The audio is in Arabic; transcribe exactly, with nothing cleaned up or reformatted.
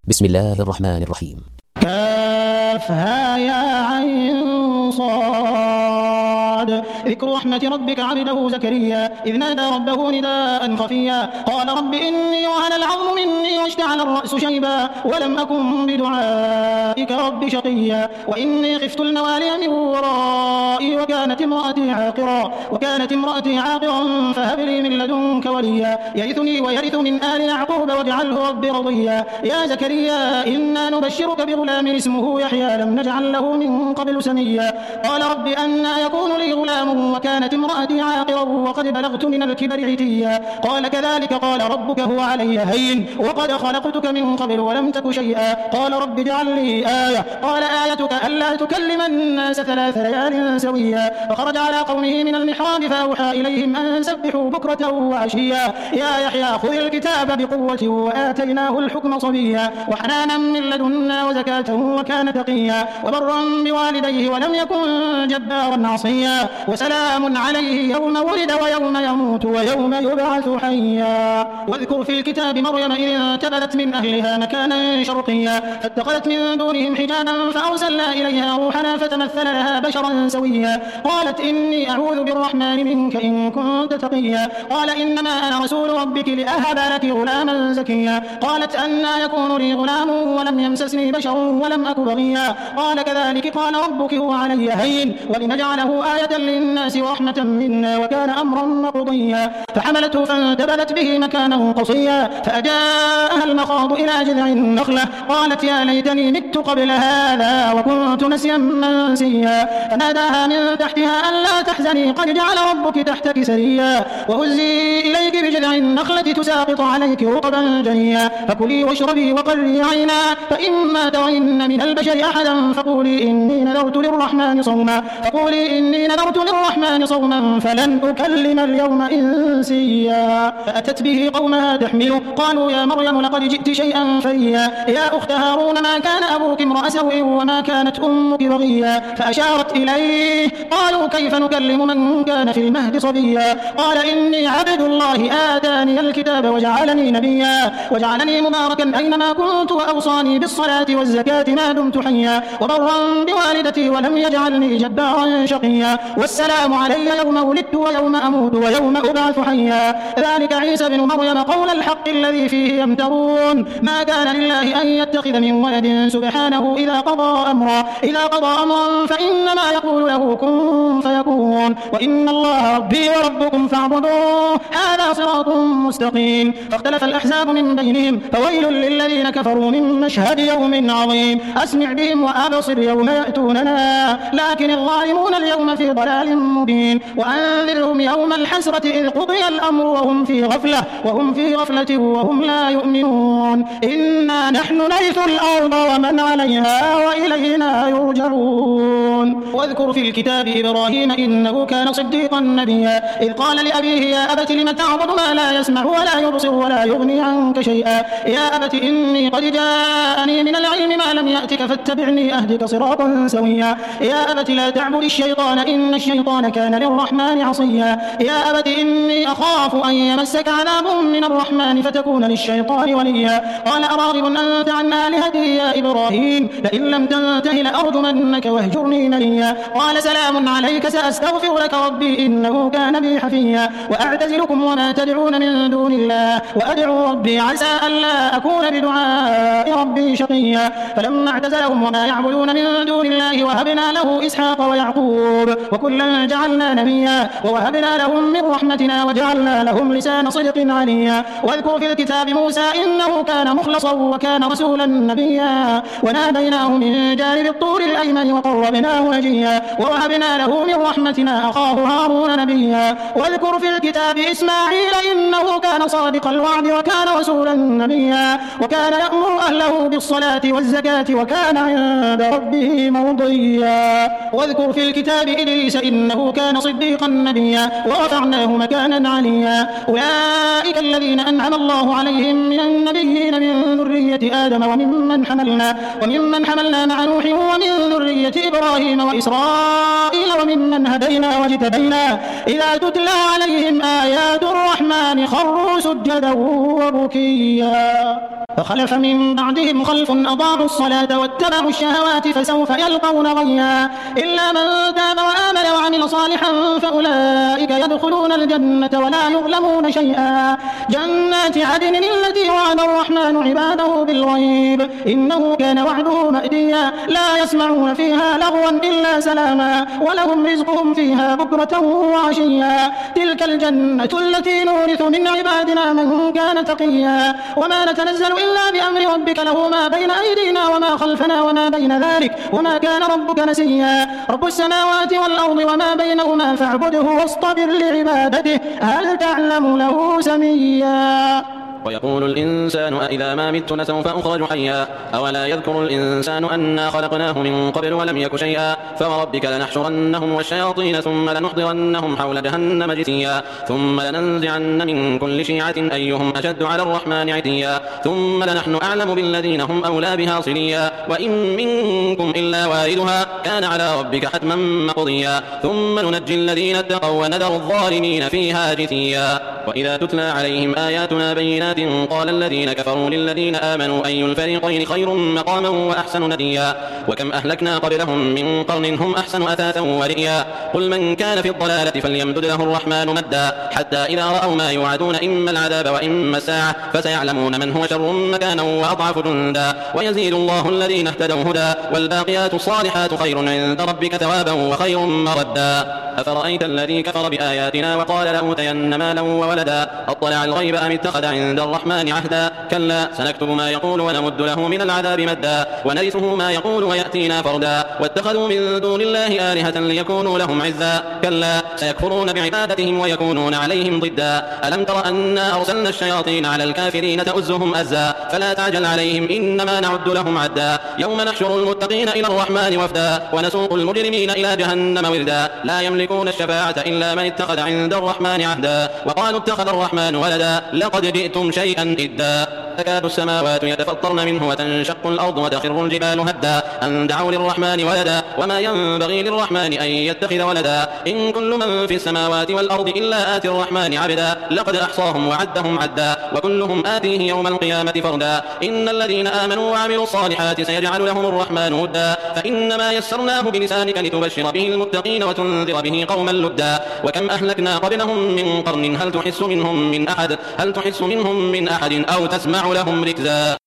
بسم الله الرحمن الرحيم. كافها يا عين صاد. ذكر رحمة ربك عبده زكريا إذ نادى ربه نداء خفيا قال رب إني وهن العظم مني واشتعل الرأس شيبا ولم أكن بدعائك رب شقيا وإني خفت الموالي من ورائي وكانت امرأتي عاقرا وكانت امرأتي عاقرا فهب لي من لدنك وليا يرثني ويرث من آل يعقوب واجعله رب رضيا يا زكريا إنا نبشرك بغلام اسمه يحيى لم نجعل له من قبل سميا قال رب أنى يكون لي غلام وكانت امرأتي عاقرا وقد بلغت من الكبر عتيا قال كذلك قال ربك هو علي هين وقد خلقتك من قبل ولم تك شيئا قال رب اجعل لي آية قال آيتك ألا تكلم الناس ثلاث ليال سويا فخرج على قومه من المحراب فأوحى إليهم أن سبحوا بكرة وعشيا يا يحيى خذ الكتاب بقوة وآتيناه الحكم صبيا وحنانا من لدنا وزكاة وكان تقيا وبرا بوالديه ولم يكن جبارا عصيا وسلام عليه يوم ولد ويوم يموت ويوم يبعث حيا واذكر في الكتاب مريم إذ انتبذت من أهلها مكانا شرقيا فاتخذت من دونهم حجابا فأرسلنا إليها روحنا فتمثل لها بشرا سويا قالت إني أعوذ بالرحمن منك إن كنت تقيا قال إنما أنا رسول ربك لأهب لك غلاما زكيا قالت أنى يكون لي غلام ولم يمسسني بشر ولم أك بغيا قال كذلك قال ربك هو علي هين ولنجعله آية للناس ورحمة منا وكان أمرا مقضيا فحملته فانتبذت به مكانا قصيا فأجاءها المخاض إلى جذع النخلة قالت يا ليتني مت قبل هذا وكنت نسيا منسيا فناداها من تحتها ألا تحزني قد جعل ربك تحتك سريا وهزي إليك بجذع النخلة تساقط عليك رطبا جنيا فكلي واشربي وقري عينا فإما ترين من البشر أحدا فقولي إني نذرت للرحمن صوما فقولي إني نذرت للرحمن صوما فلن أكلم اليوم إنسيا فأتت به قومها تحمله قالوا يا مريم لقد جئت شيئا فريا يا أخت هارون ما كان أبوك امرأ سوء وما كانت أمك بغيا فأشارت إليه قالوا كيف نكلم من كان في المهد صبيا قال إني عبد الله آتاني الكتاب وجعلني نبيا وجعلني مباركا أينما كنت وأوصاني بالصلاة والزكاة ما دمت حيا وبرا بوالدتي ولم يجعلني جبارا شقيا والسلام علي يوم ولدت ويوم أموت ويوم أبعث حيا ذلك عيسى بن مريم قول الحق الذي فيه يمترون ما كان لله أن يتخذ من ولد سبحانه إذا قضى أمرا إذا قضى أمرا فإنما يقول له كن فيكون وإن الله ربي وربكم فاعبدوه هذا صراط مستقيم فاختلف الأحزاب من بينهم فويل للذين كفروا من مشهد يوم عظيم أسمع بهم وأبصر يوم يأتوننا لكن الظالمون اليوم في ضلال مبين وأنذرهم يوم الحسرة إذ قضي الأمر وهم في غفلة وهم في غفلة وهم لا يؤمنون إنا نحن نرث الأرض ومن عليها وإلينا يرجعون واذكر في الكتاب إبراهيم إنه كان صديقا نبيا إذ قال لأبيه يا أبت لم تعبد ما لا يسمع ولا يبصر ولا يغني عنك شيئا يا أبت إني قد جاءني من العلم ما لم يأتك فاتبعني أهدك صراطا سويا يا أبت لا تعبد الشيطان إن الشيطان كان للرحمن عصيا يا أبت إني أخاف أن يمسك عذاب من الرحمن فتكون للشيطان وليا قال أراغب أنت عن آلهتي يا إبراهيم لئن لم تنته لأرجمنك واهجرني مليا قال سلام عليك سأستغفر لك ربي إنه كان بي حفيا وأعتزلكم وما تدعون من دون الله وأدعو ربي عسى ألا أكون بدعاء ربي شقيا فلما اعتزلهم وما يعبدون من دون الله وهبنا له إسحاق ويعقوب وكلا جعلنا نبيا ووهبنا لهم من رحمتنا وجعلنا لهم لسان صدق عليا واذكر في الكتاب موسى إنه كان مخلصا وكان رسولا نبيا وناديناه من جانب الطور الأيمن وقربناه نجيا ووهبنا له من رحمتنا أخاه هارون نبيا واذكر في الكتاب إسماعيل إنه كان صادق الوعد وكان رسولا نبيا وكان يأمر أهله بالصلاة والزكاة وكان عند ربه مرضيا واذكر في الكتاب إدريس إنه كان صديقا نبيا ورفعناه مكانا عليا أولئك الذين أنعم الله عليهم من النبيين من ذرية آدم وممن حملنا وممن حملنا مع نوح ومن ذرية إبراهيم وإسرائيل وممن هدينا واجتبينا إذا تتلى عليهم آيات الرحمن خروا سجدا وبكيا. فخلف من بعدهم خلف أضاعوا الصلاة واتبعوا الشهوات فسوف يلقون غيا إلا من تاب وآمن وعمل صالحا فأولئك يدخلون الجنة ولا يظلمون شيئا جنات عدن التي وعد الرحمن عباده بالغيب إنه كان وعده مأتيا لا يسمعون فيها لغوا إلا سلاما ولهم رزقهم فيها بكرة وعشيا تلك الجنة التي نورث من عبادنا من كان تقيا وما نتنزل إلا بأمر ربك له ما بين أيدينا وما خلفنا وما بين ذلك وما كان ربك نسيا رب السماوات والأرض وما بينهما فاعبده واصطبر لعبادته هل تعلم له سميا ويقول الإنسان أإذا ما مت لسوف أخرج حيا أولا يذكر الإنسان أنا خلقناه من قبل ولم يك شيئا فوربك لنحشرنهم والشياطين ثم لنحضرنهم حول جهنم جثيا ثم لننزعن من كل شيعة أيهم أشد على الرحمن عتيا ثم لنحن أعلم بالذين هم أولى بها صليا وإن منكم إلا واردها كان على ربك حتما مقضيا ثم ننجي الذين اتقوا ونذر الظالمين فيها جثيا وإذا تتلى عليهم آياتنا بينات قال الذين كفروا للذين آمنوا أي الفريقين خير مقاما وأحسن نديا وكم أهلكنا قبلهم من قرن هم أحسن أثاثا ورئيا قل من كان في الضلالة فليمدد له الرحمن مدا حتى إذا رأوا ما يوعدون إما العذاب وإما الساعة فسيعلمون من هو شر مكانا وأضعف جندا ويزيد الله الذين اهتدوا هدى والباقيات الصالحات خير عند ربك ثوابا وخير مردا أفرأيت الذي كفر بآياتنا وقال لأوتين مالا وولدا أطلع الغيب أم اتخذ عند الرحمن عهدا كلا سنكتب ما يقول ونمد له من العذاب مدا ونرثه ما يقول ويأتينا فردا واتخذوا من دون الله آلهة ليكونوا لهم عزا كلا سيكفرون بعبادتهم ويكونون عليهم ضدا ألم تر أنا أرسلنا الشياطين على الكافرين تؤزهم أزا فلا تعجل عليهم إنما نعد لهم عدا يوم نحشر المتقين إلى الرحمن وفدا ونسوق المجرمين إلى جهنم وردا لا يملكون الشفاعة إلا من اتخذ عند الرحمن عهدا وقالوا اتخذ الرحمن ولدا لقد جئتم شيئا إدا تكاد السماوات يتفطرن منه وتنشق الأرض وتخر الجبال هدا أن دعوا للرحمن ولدا وما ينبغي للرحمن أن يتخذ ولدا إن كل من في السماوات والأرض إلا آتي الرحمن عبدا لقد أحصاهم وعدهم عدا وكلهم آتيه يوم القيامة فردا إن الذين آمنوا وعملوا الصالحات سيجعل لهم الرحمن ودا فإنما يسرناه بلسانك لتبشر به المتقين وتنذر به قوما لدا وكم أهلكنا قبلهم من قرن هل تحس منهم من أحد هل تحس منهم من أحد أو تسمع لهم ركزا.